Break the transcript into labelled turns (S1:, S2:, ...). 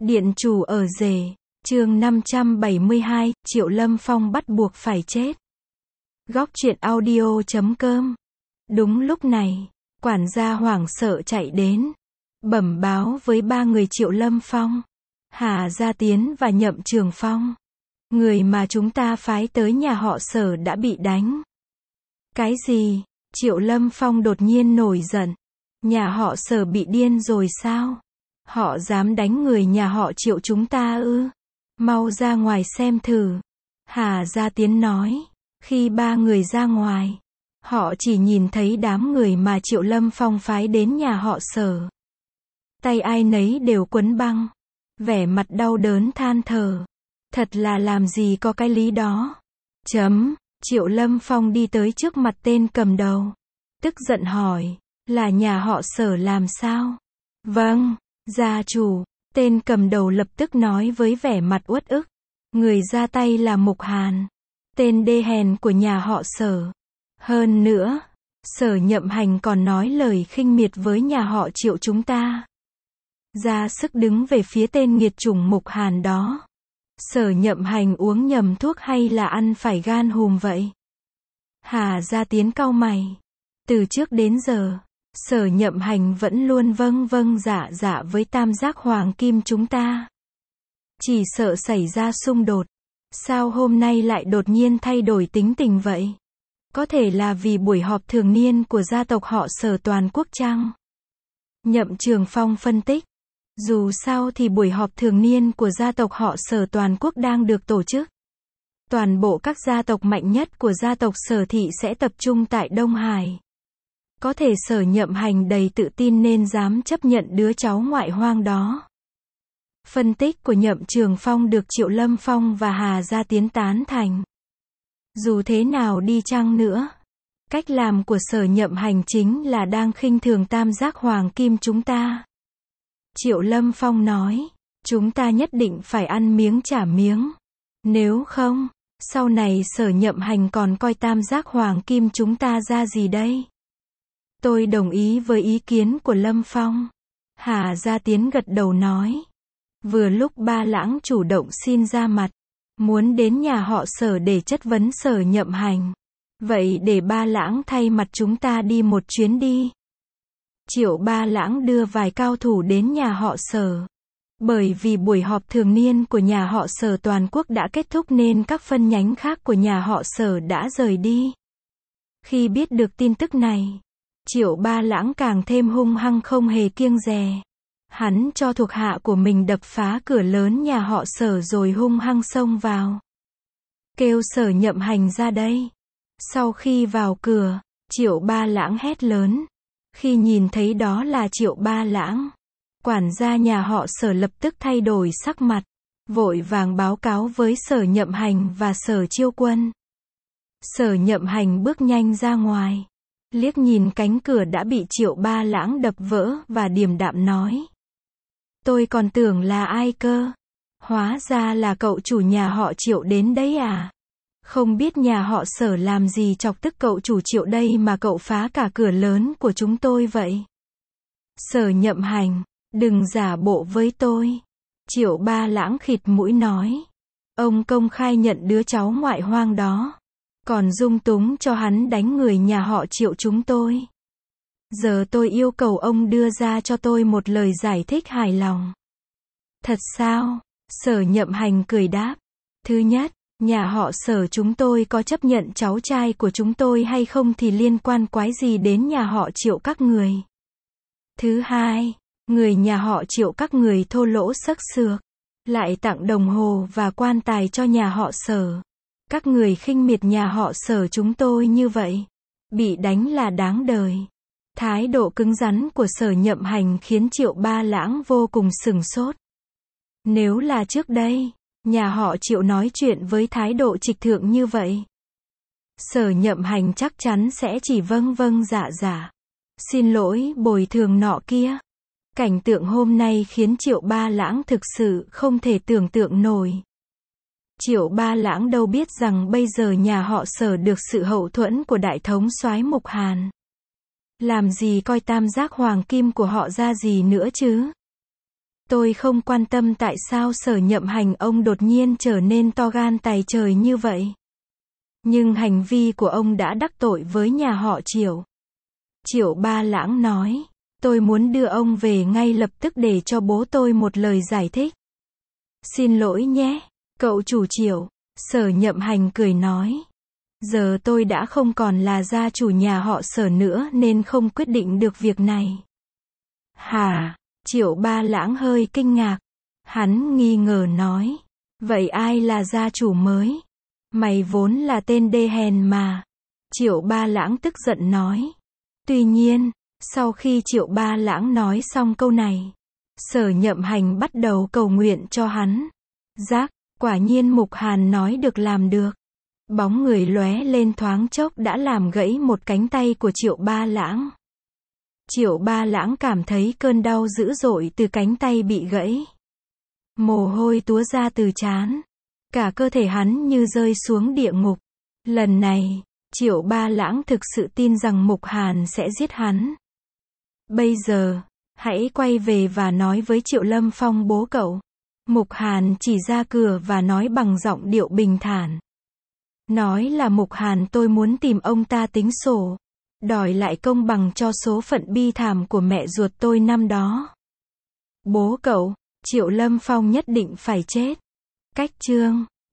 S1: Điện chủ ở rể, chương 572, Triệu Lâm Phong bắt buộc phải chết. Góc truyện audio.com. Đúng lúc này, quản gia hoảng sợ chạy đến, bẩm báo với ba người Triệu Lâm Phong, Hà Gia Tiến và Nhậm Trường Phong. Người mà chúng ta phái tới nhà họ Sở đã bị đánh. Cái gì? Triệu Lâm Phong đột nhiên nổi giận. Nhà họ Sở bị điên rồi sao? Họ dám đánh người nhà họ Triệu chúng ta ư? Mau ra ngoài xem thử. Hà Gia Tiến nói. Khi ba người ra ngoài, họ chỉ nhìn thấy đám người mà Triệu Lâm Phong phái đến nhà họ Sở. Tay ai nấy đều quấn băng, vẻ mặt đau đớn than thở. Thật là làm gì có cái lý đó. Triệu Lâm Phong đi tới trước mặt tên cầm đầu, tức giận hỏi, là nhà họ Sở làm sao? Vâng, gia chủ. Tên cầm đầu lập tức nói với vẻ mặt uất ức. Người ra tay là Mục Hàn, tên đê hèn của nhà họ Sở. Hơn nữa, Sở Nhậm Hành còn nói lời khinh miệt với nhà họ Triệu chúng ta. Ra sức đứng về phía tên nghiệt chủng Mục Hàn đó. Sở Nhậm Hành uống nhầm thuốc hay là ăn phải gan hùm vậy? Hà Gia Tiến cau mày. Từ trước đến giờ, Sở Nhậm Hành vẫn luôn vâng vâng dạ dạ với Tam Giác Hoàng Kim chúng ta. Chỉ sợ xảy ra xung đột. Sao hôm nay lại đột nhiên thay đổi tính tình vậy? Có thể là vì buổi họp thường niên của gia tộc họ Sở toàn quốc chăng? Nhậm Trường Phong phân tích. Dù sao thì buổi họp thường niên của gia tộc họ Sở toàn quốc đang được tổ chức. Toàn bộ các gia tộc mạnh nhất của gia tộc Sở thị sẽ tập trung tại Đông Hải. Có thể Sở Nhậm Hành đầy tự tin nên dám chấp nhận đứa cháu ngoại hoang đó. Phân tích của Nhậm Trường Phong được Triệu Lâm Phong và Hà Gia Tiến tán thành. Dù thế nào đi chăng nữa, cách làm của Sở Nhậm Hành chính là đang khinh thường Tam Giác Hoàng Kim chúng ta. Triệu Lâm Phong nói, chúng ta nhất định phải ăn miếng trả miếng. Nếu không, sau này Sở Nhậm Hành còn coi Tam Giác Hoàng Kim chúng ta ra gì đây? Tôi đồng ý với ý kiến của Lâm Phong. Hà Gia Tiến gật đầu nói. Vừa lúc Ba Lãng chủ động xin ra mặt, muốn đến nhà họ Sở để chất vấn Sở Nhậm Hành. Vậy để Ba Lãng thay mặt chúng ta đi một chuyến đi. Triệu Ba Lãng đưa vài cao thủ đến nhà họ Sở. Bởi vì buổi họp thường niên của nhà họ Sở toàn quốc đã kết thúc nên các phân nhánh khác của nhà họ Sở đã rời đi. Khi biết được tin tức này, Triệu Ba Lãng càng thêm hung hăng không hề kiêng dè. Hắn cho thuộc hạ của mình đập phá cửa lớn nhà họ Sở rồi hung hăng xông vào. Kêu Sở Nhậm Hành ra đây. Sau khi vào cửa, Triệu Ba Lãng hét lớn. Khi nhìn thấy đó là Triệu Ba Lãng, quản gia nhà họ Sở lập tức thay đổi sắc mặt, vội vàng báo cáo với Sở Nhậm Hành và Sở Chiêu Quân. Sở Nhậm Hành bước nhanh ra ngoài, liếc nhìn cánh cửa đã bị Triệu Ba Lãng đập vỡ và điềm đạm nói. Tôi còn tưởng là ai cơ? Hóa ra là cậu chủ nhà họ Triệu đến đấy à? Không biết nhà họ Sở làm gì chọc tức cậu chủ Triệu đây mà cậu phá cả cửa lớn của chúng tôi vậy? Sở Nhậm Hành, đừng giả bộ với tôi. Triệu Ba Lãng khịt mũi nói. Ông công khai nhận đứa cháu ngoại hoang đó, còn dung túng cho hắn đánh người nhà họ Triệu chúng tôi. Giờ tôi yêu cầu ông đưa ra cho tôi một lời giải thích hài lòng. Thật sao? Sở Nhậm Hành cười đáp. Thứ nhất, nhà họ Sở chúng tôi có chấp nhận cháu trai của chúng tôi hay không thì liên quan quái gì đến nhà họ Triệu các người. Thứ hai, người nhà họ Triệu các người thô lỗ xấc xược, lại tặng đồng hồ và quan tài cho nhà họ Sở. Các người khinh miệt nhà họ Sở chúng tôi như vậy, bị đánh là đáng đời. Thái độ cứng rắn của Sở Nhậm Hành khiến Triệu Ba Lãng vô cùng sửng sốt. Nếu là trước đây, nhà họ Triệu nói chuyện với thái độ trịch thượng như vậy, Sở Nhậm Hành chắc chắn sẽ chỉ vâng vâng dạ dạ, xin lỗi bồi thường nọ kia. Cảnh tượng hôm nay khiến Triệu Ba Lãng thực sự không thể tưởng tượng nổi. Triệu Ba Lãng đâu biết rằng bây giờ nhà họ Sở được sự hậu thuẫn của đại thống soái Mục Hàn. Làm gì coi Tam Giác Hoàng Kim của họ ra gì nữa chứ? Tôi không quan tâm tại sao Sở Nhậm Hành ông đột nhiên trở nên to gan tày trời như vậy. Nhưng hành vi của ông đã đắc tội với nhà họ Triệu. Triệu Ba Lãng nói, tôi muốn đưa ông về ngay lập tức để cho bố tôi một lời giải thích. Xin lỗi nhé, cậu chủ Triệu. Sở Nhậm Hành cười nói. Giờ tôi đã không còn là gia chủ nhà họ Sở nữa nên không quyết định được việc này. Hả? Triệu Ba Lãng hơi kinh ngạc. Hắn nghi ngờ nói. Vậy ai là gia chủ mới? Mày vốn là tên đê hèn mà. Triệu Ba Lãng tức giận nói. Tuy nhiên, sau khi Triệu Ba Lãng nói xong câu này, Sở Nhậm Hành bắt đầu cầu nguyện cho hắn. Giác, quả nhiên Mục Hàn nói được làm được. Bóng người lóe lên thoáng chốc đã làm gãy một cánh tay của Triệu Ba Lãng. Triệu Ba Lãng cảm thấy cơn đau dữ dội từ cánh tay bị gãy. Mồ hôi túa ra từ trán. Cả cơ thể hắn như rơi xuống địa ngục. Lần này, Triệu Ba Lãng thực sự tin rằng Mục Hàn sẽ giết hắn. Bây giờ, hãy quay về và nói với Triệu Lâm Phong bố cậu. Mục Hàn chỉ ra cửa và nói bằng giọng điệu bình thản. Nói là Mục Hàn, tôi muốn tìm ông ta tính sổ. Đòi lại công bằng cho số phận bi thảm của mẹ ruột tôi năm đó. Bố cậu, Triệu Lâm Phong nhất định phải chết. Cách chương